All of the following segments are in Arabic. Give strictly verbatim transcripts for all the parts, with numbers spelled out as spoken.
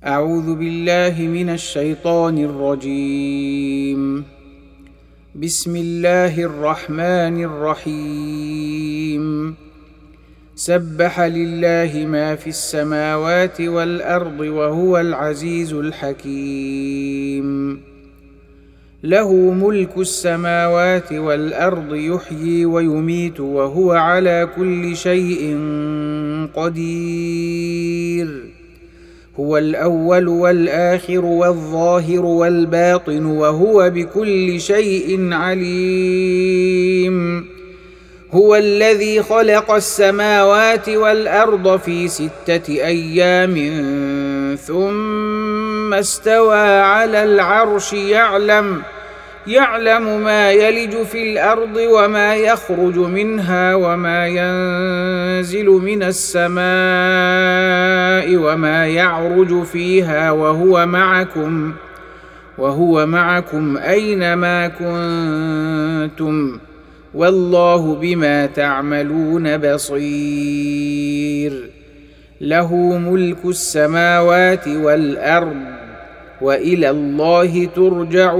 أعوذ بالله من الشيطان الرجيم. بسم الله الرحمن الرحيم. سبح لله ما في السماوات والأرض وهو العزيز الحكيم. له ملك السماوات والأرض يحيي ويميت وهو على كل شيء قدير. هو الأول والآخر والظاهر والباطن وهو بكل شيء عليم. هو الذي خلق السماوات والأرض في ستة أيام ثم استوى على العرش يعلم يعلم ما يلج في الأرض وما يخرج منها وما ينزل من السماء وما يعرج فيها وهو معكم وهو معكم أينما كنتم والله بما تعملون بصير. له ملك السماوات والأرض وإلى الله ترجع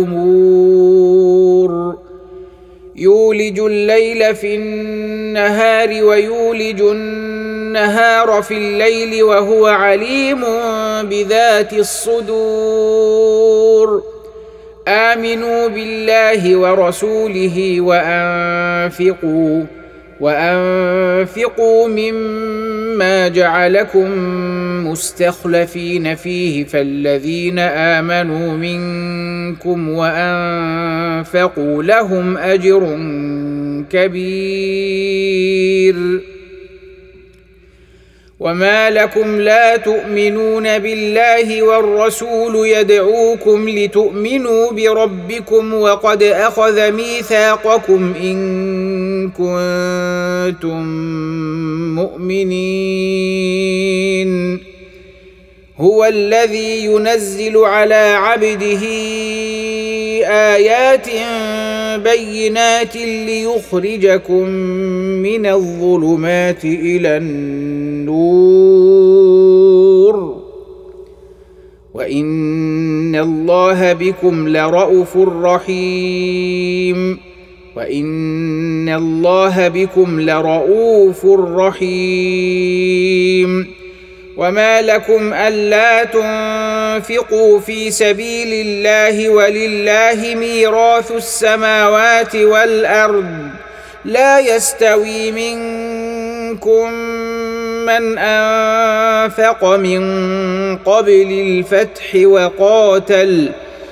الأمور. يولج الليل في النهار ويولج النهار في الليل وهو عليم بذات الصدور. آمنوا بالله ورسوله وأنفقوا وأنفقوا مما جعلكم مستخلفين فيه فالذين آمنوا منكم وأنفقوا لهم أجر كبير. وما لكم لا تؤمنون بالله والرسول يدعوكم لتؤمنوا بربكم وقد أخذ ميثاقكم إن كنتم مؤمنين. هو الذي ينزل على عبده آيات بينات ليخرجكم من الظلمات إلى النور وإن الله بكم لرءوف رحيم وإن الله بكم لرءوف رحيم. وما لكم ألا تنفقوا في سبيل الله ولله ميراث السماوات والأرض لا يستوي منكم من أنفق من قبل الفتح وقاتل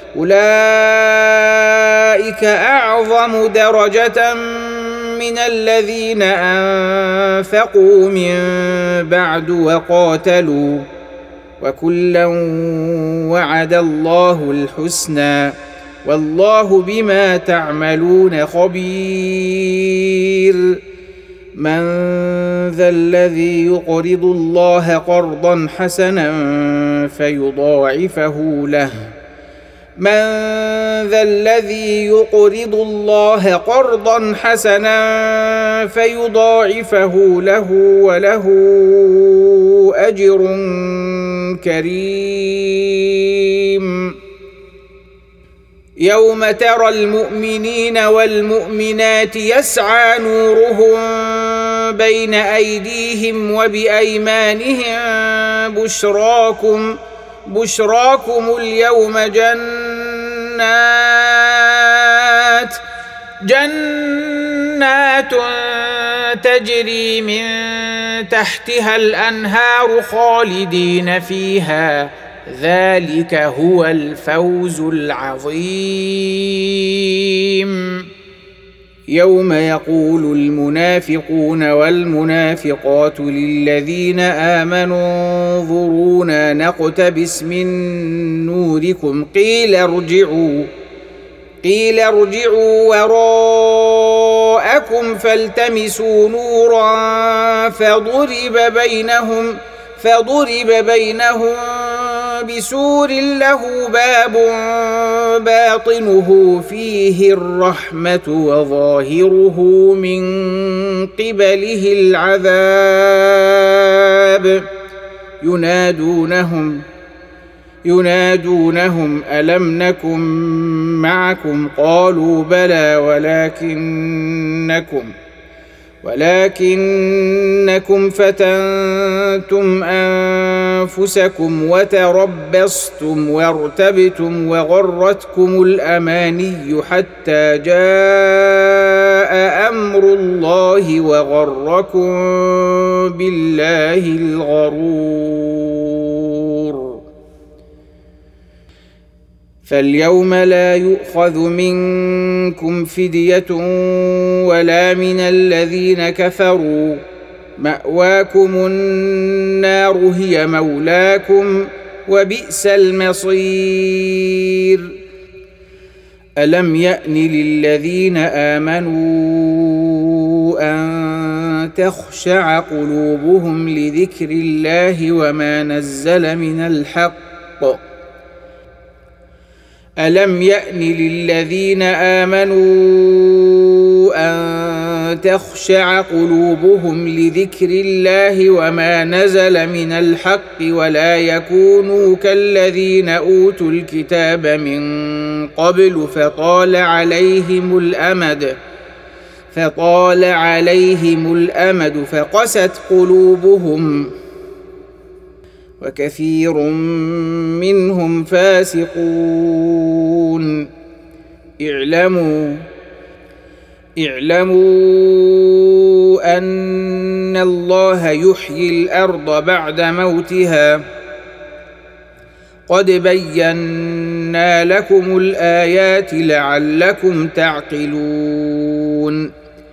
أولئك أعظم درجة من الذين أنفقوا من بعد وقاتلوا وكلا وعد الله الحسنى والله بما تعملون خبير. من ذا الذي يقرض الله قرضا حسنا فيضاعفه له من ذا الذي يقرض الله قرضا حسنا فيضاعفه له وله أجر كريم. يوم ترى المؤمنين والمؤمنات يسعى نورهم بين أيديهم وبأيمانهم بشراكم بشراكم اليوم جنات جنات تجري من تحتها الأنهار خالدين فيها ذلك هو الفوز العظيم. يوم يقول المنافقون والمنافقات للذين آمنوا انظرونا نقتبس من نوركم قيل ارجعوا قيل ارجعوا وراءكم فالتمسوا نورا فضرب بينهم فضرب بينهم بسور له باب باطنه فيه الرحمة وظاهره من قبله العذاب ينادونهم ينادونهم ألم نكن معكم قالوا بلى ولكنكم ولكنكم فتنتم أنفسكم وتربصتم وارتبتم وغرتكم الأماني حتى جاء أمر الله وغركم بالله الغرور. فاليوم لا يؤخذ منكم فدية ولا من الذين كفروا، مأواكم النار هي مولاكم وبئس المصير. ألم يأن للذين آمنوا أن تخشع قلوبهم لذكر الله وما نزل من الحق ألم يأن للذين آمنوا أن تخشع قلوبهم لذكر الله وما نزل من الحق ولا يكونوا كالذين أوتوا الكتاب من قبل فطال عليهم الأمد فطال عليهم الأمد فقست قلوبهم وكثير منهم فاسقون. اعلموا اعلموا أن الله يحيي الأرض بعد موتها قد بينا لكم الآيات لعلكم تعقلون.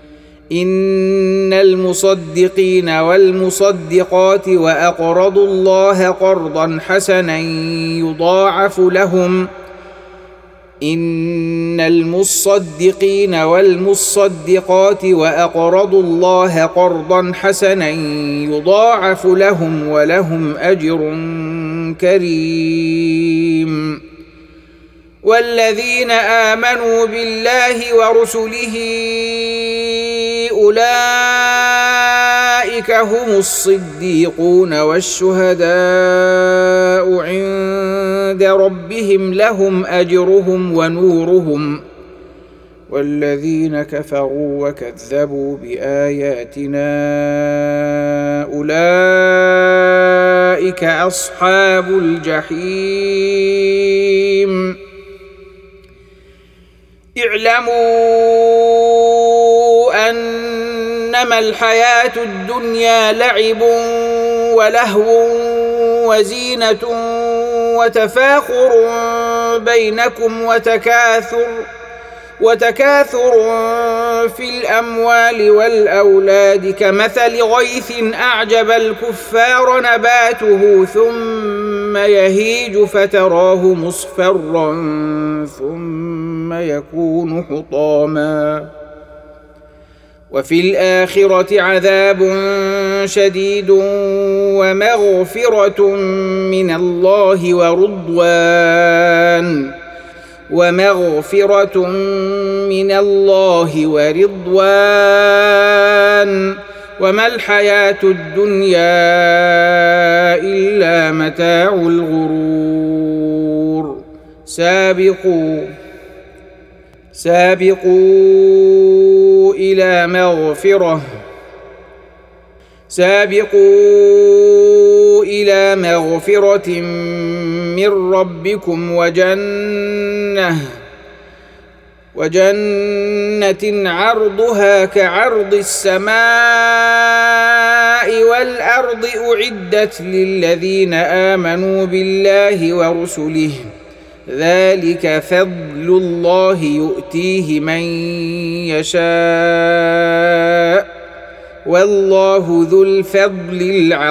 إن المصدقين والمصدقات وأقرضوا الله قرضا حسنا يضاعف لهم إن المصدقين والمصدقات وأقرضوا الله قرضا حسنا يضاعف لهم ولهم أجر كريم. والذين آمنوا بالله ورسله أولئك هم الصديقون والشهداء عند ربهم لهم أجرهم ونورهم. والذين كفروا وكذبوا بآياتنا أولئك أصحاب الجحيم. اعلموا أنما الحياة الدنيا لعب ولهو وزينة وتفاخر بينكم وتكاثر وتكاثر في الأموال والأولاد كمثل غيث أعجب الكفار نباته ثم يهيج فتراه مصفرا ثم يكون حطاما وفي الآخرة عذاب شديد ومغفرة من الله ورضوان ومغفرة من الله ورضوان وما الحياة الدنيا إلا متاع الغرور. سابقوا سابقوا إلى مغفرة سابقوا إلى مغفرة من ربكم وجنة وجنة عرضها كعرض السماء والأرض أعدت للذين آمنوا بالله ورسله ذلك فضل الله يؤتيه من يشاء والله ذو الفضل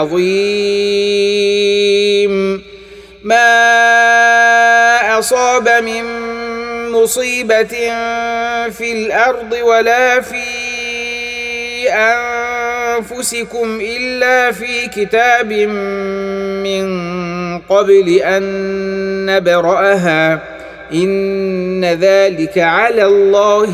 العظيم. ما أصاب من مصيبة في الأرض ولا في أنفسكم إلا في كتاب من قبل أن نبرأها إن ذلك على الله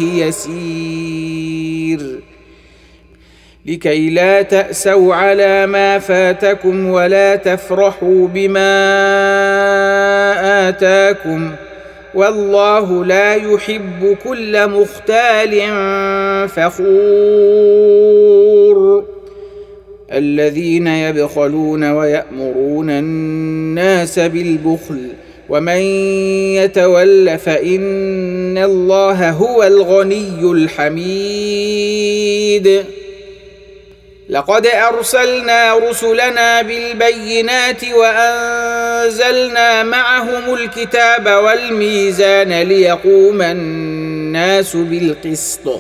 يسير. لكي لا تأسوا على ما فاتكم ولا تفرحوا بما آتاكم والله لا يحب كل مختال فخور الذين يبخلون ويأمرون الناس بالبخل ومن يتول فإن الله هو الغني الحميد لقد أرسلنا رسلنا بالبينات وأنزلنا معهم الكتاب والميزان ليقوم الناس بالقسط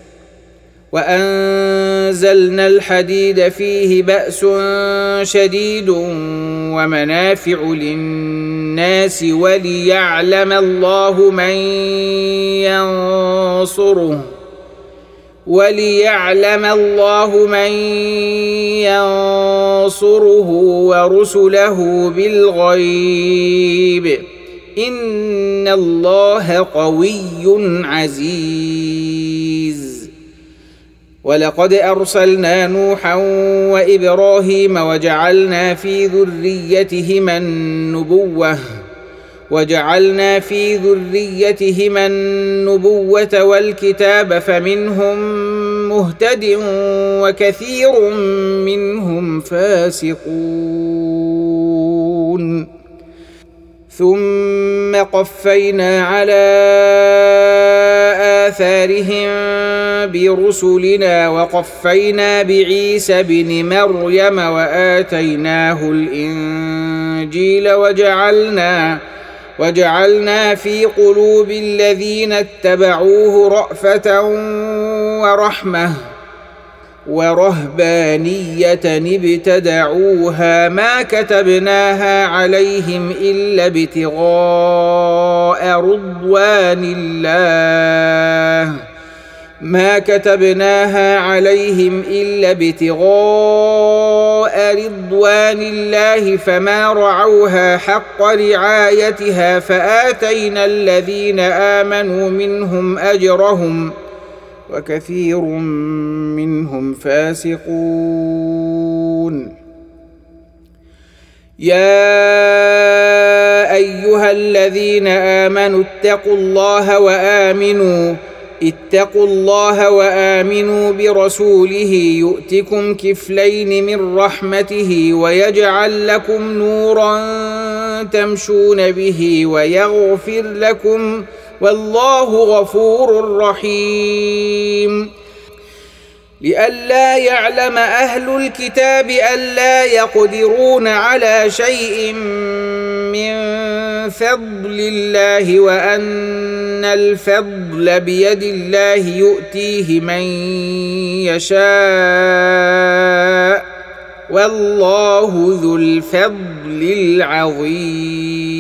وأنزلنا الحديد فيه بأس شديد ومنافع للناس وليعلم الله من ينصره وليعلم الله من ينصره ورسله بالغيب إن الله قوي عزيز ولقد أرسلنا نوحا وإبراهيم وجعلنا في ذريتهما النبوة وجعلنا في ذريتهما النبوة والكتاب فمنهم مهتد وكثير منهم فاسقون ثم قفينا على آثارهم برسلنا وقفينا بعيسى بن مريم وآتيناه الإنجيل وجعلنا وجعلنا في قلوب الذين اتبعوه رأفة ورحمة ورهبانية ابتدعوها ما كتبناها عليهم إلا ابتغاء رضوان الله ما كتبناها عليهم إلا ابتغاء رضوان الله فما رعوها حق رعايتها فآتينا الذين آمنوا منهم أجرهم وكثير منهم فاسقون يا أيها الذين آمنوا اتقوا الله وآمنوا اتقوا الله وآمنوا برسوله يؤتكم كفلين من رحمته ويجعل لكم نورا تمشون به ويغفر لكم والله غفور رحيم لئلا يعلم أهل الكتاب ألا يقدرون على شيء من فضل الله وأن الفضل بيد الله يؤتيه من يشاء والله ذو الفضل العظيم